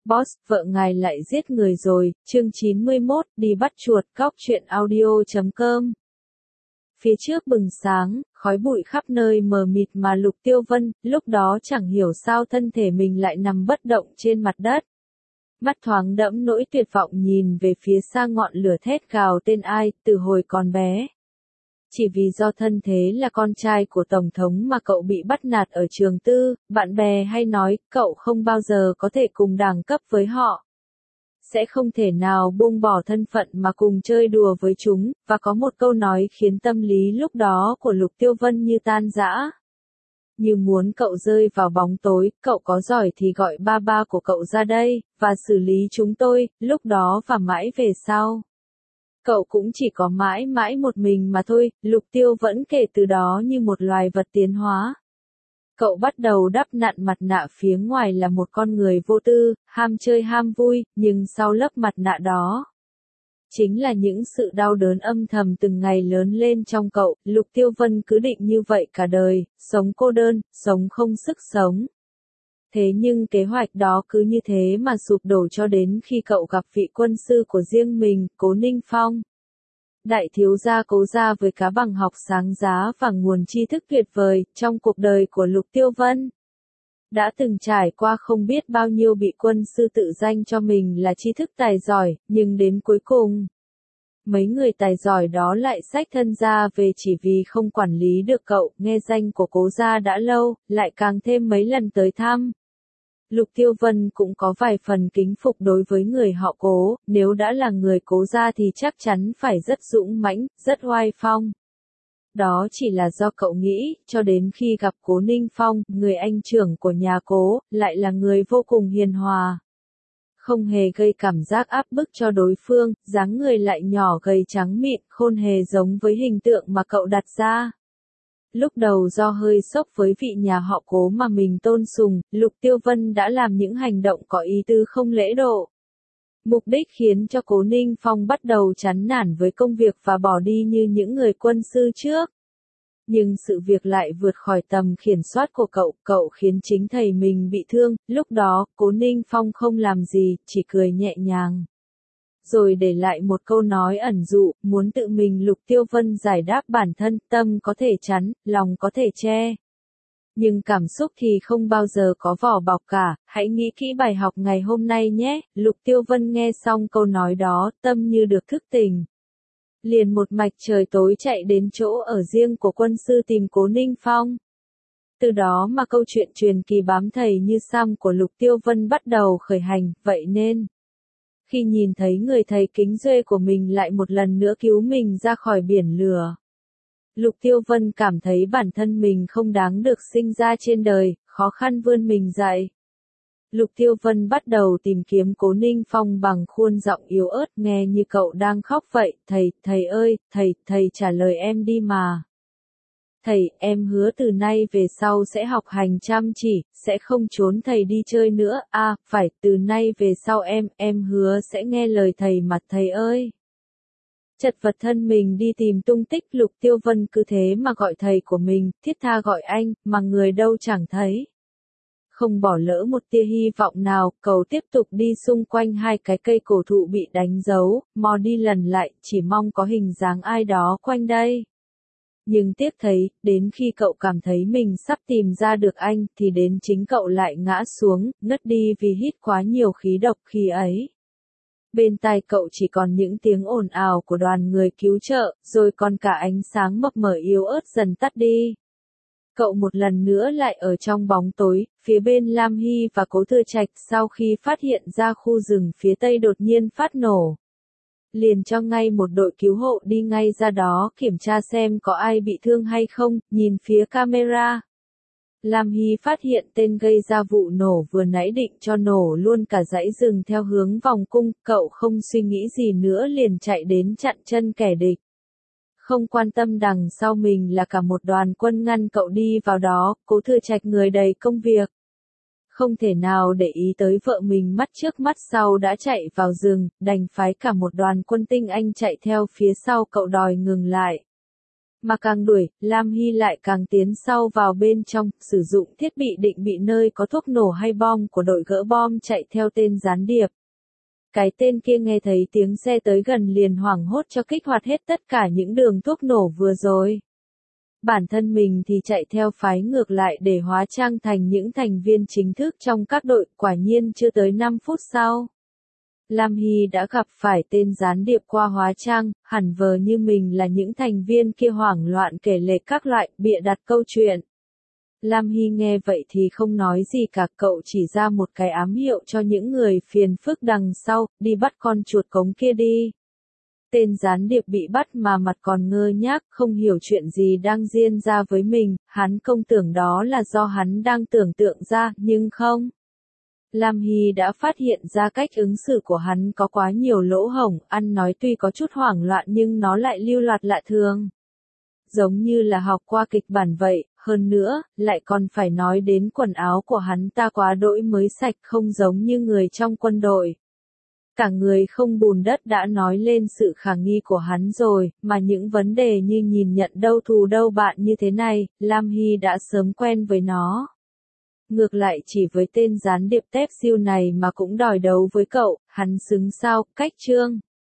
Boss, vợ ngài lại giết người rồi, chương 91, đi bắt chuột, cóc truyện audio.com. Phía trước bừng sáng, khói bụi khắp nơi mờ mịt mà Lục Tiêu Vân, lúc đó chẳng hiểu sao thân thể mình lại nằm bất động trên mặt đất. Mắt thoáng đẫm nỗi tuyệt vọng nhìn về phía xa ngọn lửa thét gào tên ai, từ hồi còn bé. Chỉ vì do thân thế là con trai của Tổng thống mà cậu bị bắt nạt ở trường tư, bạn bè hay nói cậu không bao giờ có thể cùng đẳng cấp với họ. Sẽ không thể nào buông bỏ thân phận mà cùng chơi đùa với chúng, và có một câu nói khiến tâm lý lúc đó của Lục Tiêu Vân như tan rã. Như muốn cậu rơi vào bóng tối, cậu có giỏi thì gọi ba ba của cậu ra đây, và xử lý chúng tôi, lúc đó và mãi về sau. Cậu cũng chỉ có mãi mãi một mình mà thôi, Lục Tiêu vẫn kể từ đó như một loài vật tiến hóa. Cậu bắt đầu đắp nặn mặt nạ phía ngoài là một con người vô tư, ham chơi ham vui, nhưng sau lớp mặt nạ đó chính là những sự đau đớn âm thầm từng ngày lớn lên trong cậu. Lục Tiêu Vân cứ định như vậy cả đời, sống cô đơn, sống không sức sống. Thế nhưng kế hoạch đó cứ như thế mà sụp đổ cho đến khi cậu gặp vị quân sư của riêng mình, Cố Ninh Phong. Đại thiếu gia Cố gia với cá bằng học sáng giá và nguồn tri thức tuyệt vời, trong cuộc đời của Lục Tiêu Vân đã từng trải qua không biết bao nhiêu vị quân sư tự danh cho mình là tri thức tài giỏi, nhưng đến cuối cùng, mấy người tài giỏi đó lại xách thân ra về chỉ vì không quản lý được cậu. Nghe danh của Cố gia đã lâu, lại càng thêm mấy lần tới thăm. Lục Tiêu Vân cũng có vài phần kính phục đối với người họ Cố, nếu đã là người Cố gia thì chắc chắn phải rất dũng mãnh, rất oai phong. Đó chỉ là do cậu nghĩ, cho đến khi gặp Cố Ninh Phong, người anh trưởng của nhà Cố, lại là người vô cùng hiền hòa. Không hề gây cảm giác áp bức cho đối phương, dáng người lại nhỏ gầy trắng mịn, khôn hề giống với hình tượng mà cậu đặt ra. Lúc đầu do hơi sốc với vị nhà họ Cố mà mình tôn sùng, Lục Tiêu Vân đã làm những hành động có ý tứ không lễ độ. Mục đích khiến cho Cố Ninh Phong bắt đầu chán nản với công việc và bỏ đi như những người quân sư trước. Nhưng sự việc lại vượt khỏi tầm kiểm soát của cậu khiến chính thầy mình bị thương. Lúc đó, Cố Ninh Phong không làm gì, chỉ cười nhẹ nhàng. Rồi để lại một câu nói ẩn dụ, muốn tự mình. Lục Tiêu Vân giải đáp bản thân, tâm có thể chắn, lòng có thể che. Nhưng cảm xúc thì không bao giờ có vỏ bọc cả, hãy nghĩ kỹ bài học ngày hôm nay nhé. Lục Tiêu Vân nghe xong câu nói đó, tâm như được thức tỉnh. Liền một mạch trời tối chạy đến chỗ ở riêng của quân sư tìm Cố Ninh Phong. Từ đó mà câu chuyện truyền kỳ bám thầy như Sam của Lục Tiêu Vân bắt đầu khởi hành, vậy nên khi nhìn thấy người thầy kính duệ của mình lại một lần nữa cứu mình ra khỏi biển lửa, Lục Tiêu Vân cảm thấy bản thân mình không đáng được sinh ra trên đời, khó khăn vươn mình dậy. Lục Tiêu Vân bắt đầu tìm kiếm Cố Ninh Phong bằng khuôn giọng yếu ớt, nghe như cậu đang khóc vậy. Thầy ơi, thầy trả lời em đi mà. Thầy, em hứa từ nay về sau sẽ học hành chăm chỉ, sẽ không trốn thầy đi chơi nữa. À, phải, từ nay về sau em hứa sẽ nghe lời thầy mà thầy ơi. Chật vật thân mình đi tìm tung tích. Lục Tiêu Vân cứ thế mà gọi thầy của mình, thiết tha gọi anh, mà người đâu chẳng thấy. Không bỏ lỡ một tia hy vọng nào, cậu tiếp tục đi xung quanh hai cái cây cổ thụ bị đánh dấu, mò đi lần lại, chỉ mong có hình dáng ai đó quanh đây. Nhưng tiếc thấy, đến khi cậu cảm thấy mình sắp tìm ra được anh, thì đến chính cậu lại ngã xuống, ngất đi vì hít quá nhiều khí độc khi ấy. Bên tai cậu chỉ còn những tiếng ồn ào của đoàn người cứu trợ, rồi còn cả ánh sáng mập mờ yếu ớt dần tắt đi. Cậu một lần nữa lại ở trong bóng tối, phía bên Lam Hy và Cố Thừa Trạch. Sau khi phát hiện ra khu rừng phía tây đột nhiên phát nổ, liền cho ngay một đội cứu hộ đi ngay ra đó kiểm tra xem có ai bị thương hay không. Nhìn phía camera, Lam Hy phát hiện tên gây ra vụ nổ vừa nãy định cho nổ luôn cả dãy rừng theo hướng vòng cung. Cậu không suy nghĩ gì nữa liền chạy đến chặn chân kẻ địch. Không quan tâm đằng sau mình là cả một đoàn quân ngăn cậu đi vào đó. Cố Thừa Trạch người đầy công việc, không thể nào để ý tới vợ mình mắt trước mắt sau đã chạy vào rừng, đành phái cả một đoàn quân tinh anh chạy theo phía sau cậu đòi ngừng lại. Mà càng đuổi, Lam Hy lại càng tiến sâu vào bên trong, sử dụng thiết bị định vị nơi có thuốc nổ hay bom của đội gỡ bom chạy theo tên gián điệp. Cái tên kia nghe thấy tiếng xe tới gần liền hoảng hốt cho kích hoạt hết tất cả những đường thuốc nổ vừa rồi. Bản thân mình thì chạy theo phái ngược lại để hóa trang thành những thành viên chính thức trong các đội, quả nhiên chưa tới 5 phút sau. Lam Hy đã gặp phải tên gián điệp qua hóa trang, hẳn vờ như mình là những thành viên kia hoảng loạn kể lể các loại, bịa đặt câu chuyện. Lam Hy nghe vậy thì không nói gì cả, cậu chỉ ra một cái ám hiệu cho những người phiền phức đằng sau, đi bắt con chuột cống kia đi. Tên gián điệp bị bắt mà mặt còn ngơ ngác, không hiểu chuyện gì đang diễn ra với mình, hắn không tưởng đó là do hắn đang tưởng tượng ra, nhưng không. Lam Hy đã phát hiện ra cách ứng xử của hắn có quá nhiều lỗ hổng, ăn nói tuy có chút hoảng loạn nhưng nó lại lưu loát lạ thường. Giống như là học qua kịch bản vậy, hơn nữa, lại còn phải nói đến quần áo của hắn ta quá đỗi mới sạch, không giống như người trong quân đội. Cả người không bùn đất đã nói lên sự khả nghi của hắn rồi, mà những vấn đề như nhìn nhận đâu thù đâu bạn như thế này, Lam Hy đã sớm quen với nó. Ngược lại chỉ với tên gián điệp tép siêu này mà cũng đòi đấu với cậu, hắn xứng sao, cách chương.